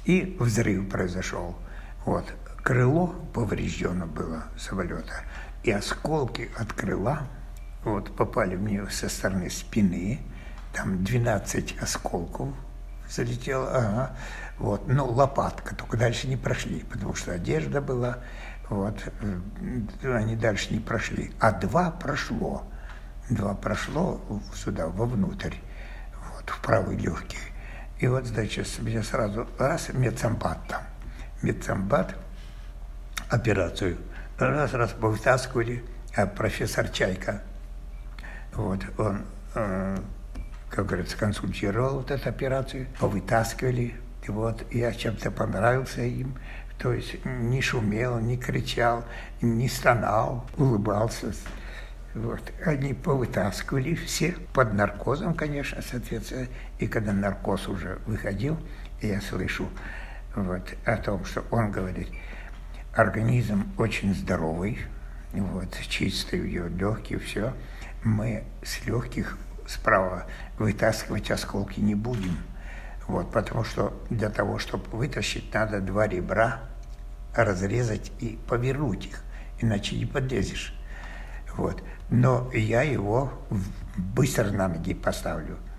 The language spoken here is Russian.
и взрыв произошел. Вот. Крыло повреждено было самолета, и осколки от крыла вот, попали мне со стороны спины, там 12 осколков залетело, ага, вот, но лопатка, только дальше не прошли, потому что одежда была, вот, они дальше не прошли, а два прошло сюда, вовнутрь, вот, в правый легкий. И вот, значит, меня сразу раз, медсамбат, операцию, раз повытаскивали, а профессор Чайка, вот, он, как говорится, консультировал вот эту операцию, повытаскивали, и вот, я чем-то понравился им, то есть не шумел, не кричал, не стонал, улыбался. Вот. Они повытаскивали все, под наркозом, конечно, соответственно, и когда наркоз уже выходил, я слышу вот, о том, что он говорит, организм очень здоровый, вот, чистый ее легкие, все. Мы с легких справа вытаскивать осколки не будем. Вот, потому что для того, чтобы вытащить, надо 2 ребра разрезать и повернуть их, иначе не подлезешь. Вот. Но я его быстро на ноги поставлю.